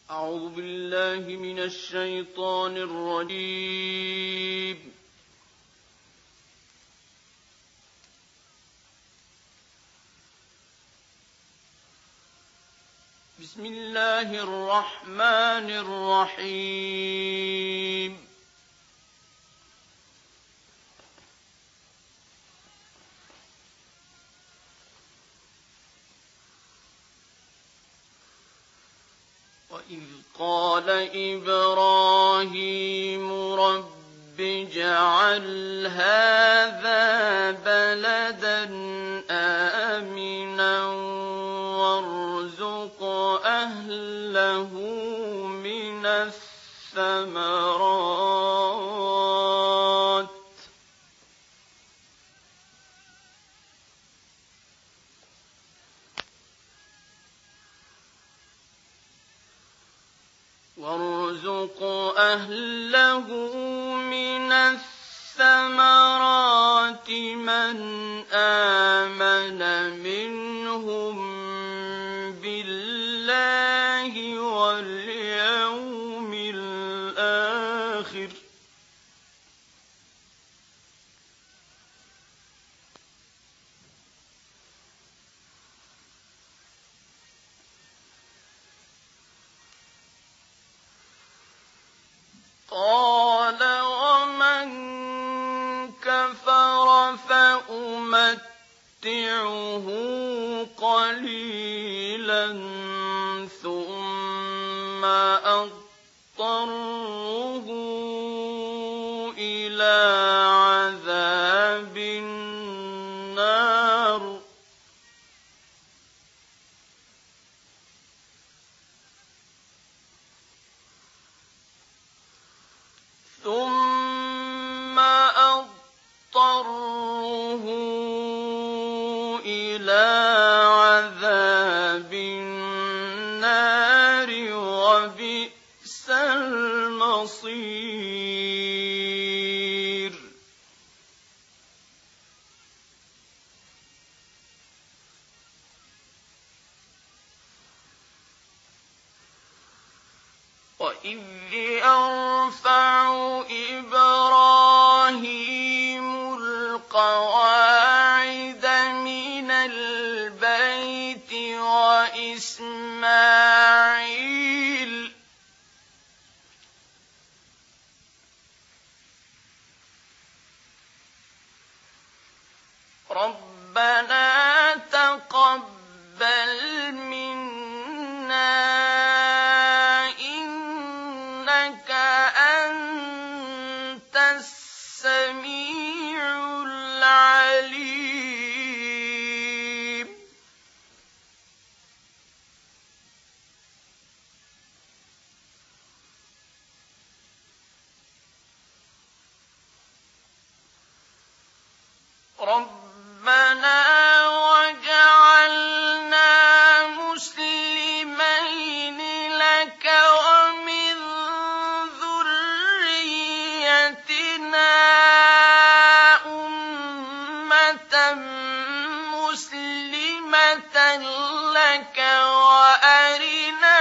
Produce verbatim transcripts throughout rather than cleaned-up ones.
أعوذ بالله من الشيطان الرجيم. بسم الله الرحمن الرحيم. وإذ قال إبراهيم رب اجعل هذا بلدا آمنا وارزق أهله من الثمرات وارزق أهله من الثمرات من آمن منهم بالله واليوم الآخر قال ومن كفر فأمتعه قليلا ثم أضطره إلى عذاب النار ثم أضطره إلى عذاب النار وبئس المصير. وإذ يرفع إبراهيم القواعد من البيت وإسماعيل ربنا تقبل منا إنك أنت السميع العليم ربنا وجعلنا مسلمين لك ومن ذريتنا أمة مسلمة لك وأرنا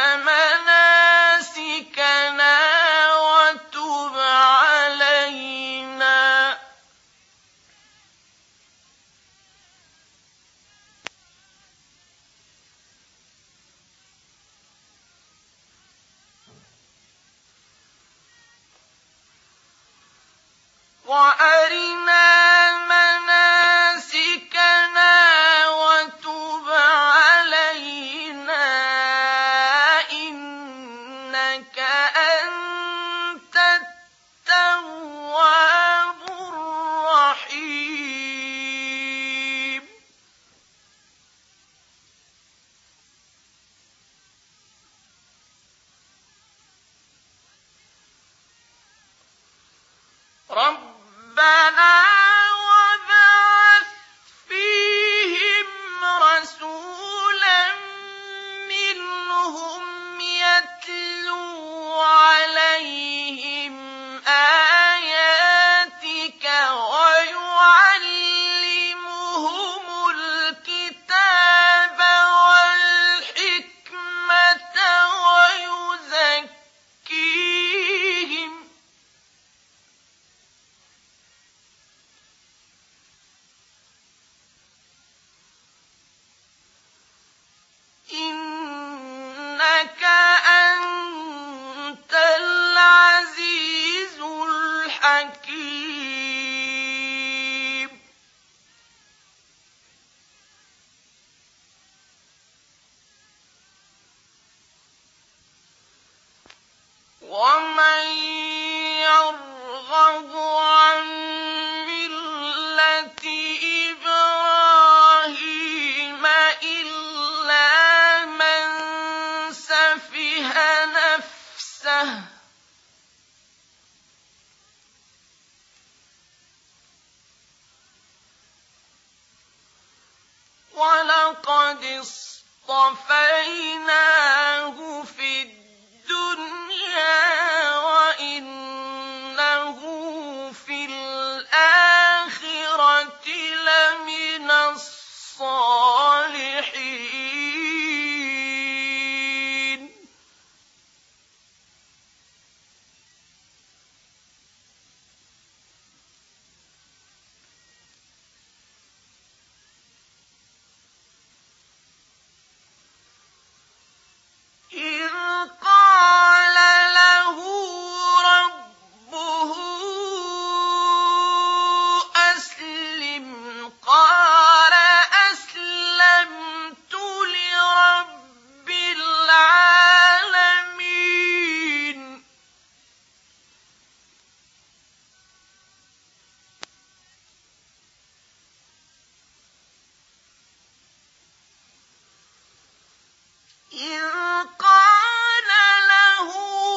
مناسكنا وتب علينا وأرنا مناسكنا وتب علينا إنك أنت التواب الرحيم. ربنا وابعث فيهم رسولا منهم يتلو عليهم آياتك ويعلمهم الكتاب والحكمة ويعلمهم ومن يرغب عن ملة إبراهيم إلا من سفه نفسه ولقد اصطفيناه في الدنيا وإنه في الآخرة لمن الصالحين إذ قال له ربه أسلم قال أسلمت لرب العالمين إذ قال له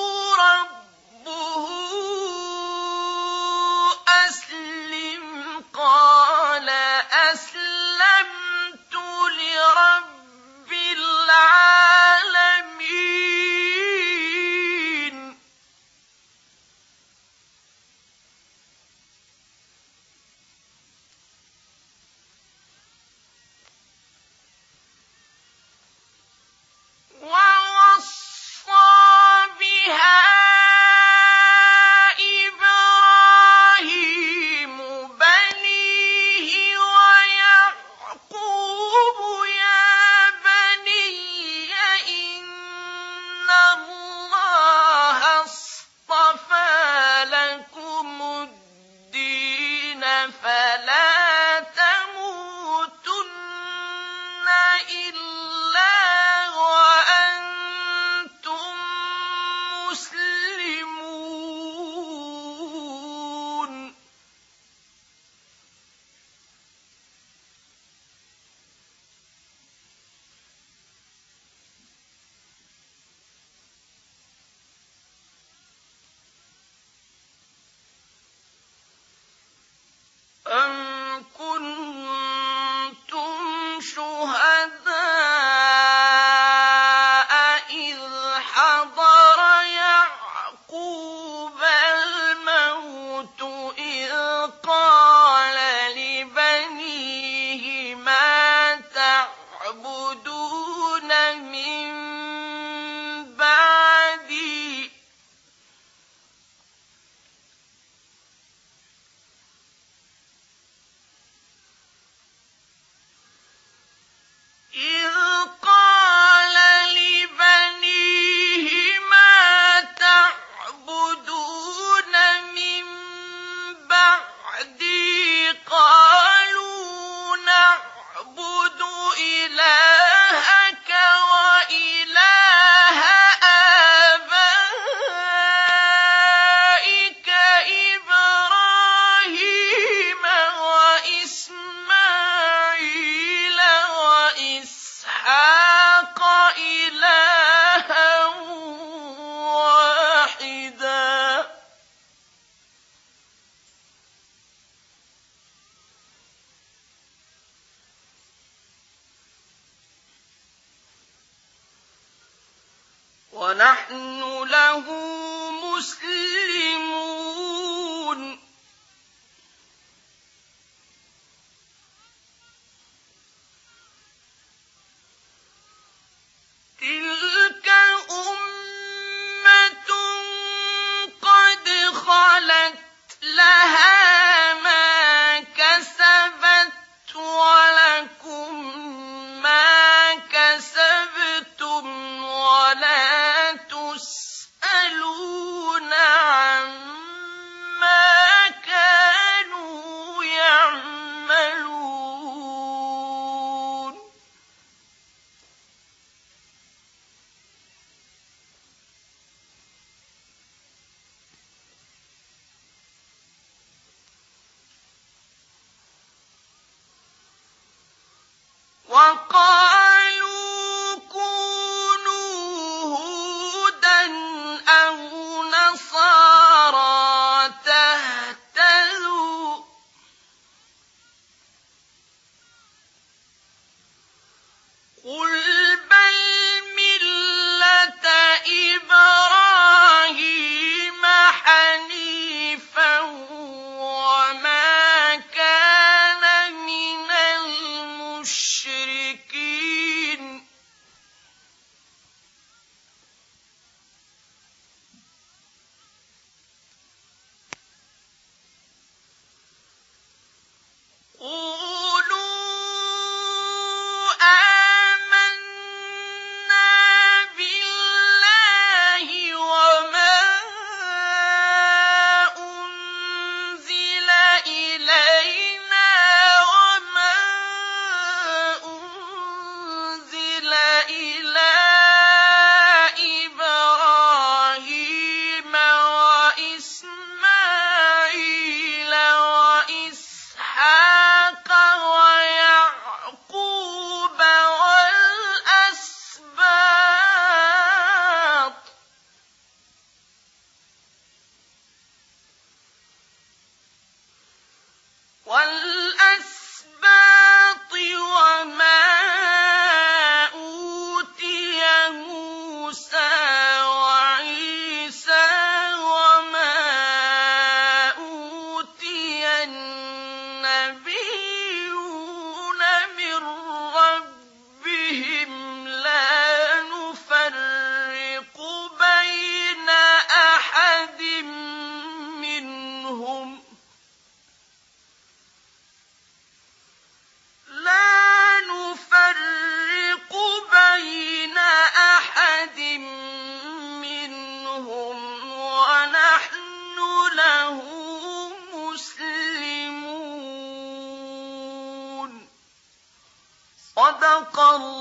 ربه أسلم قال أسلمت لرب العالمين ووصى بها إبراهيم بنيه ويعقوب يا بني إن الله اصطفى لكم الدين فلا تموتن إلا وأنتم مسلمون أم كنتم شهداء إذ حضر يعقوب الموت إذ قال لبنيه ما تعبدون من بعدي إذ قال لبنيه ما تعبدون من بعدي قالوا نعبد إلهك وإله آبائك إبراهيم وإسماعيل وإسحاق إلها واحدا ونحن له مسلمون تلك أمة قد خلت لها ما كسبت ولكم ما كسبتم ولا تسألون عما صدق الله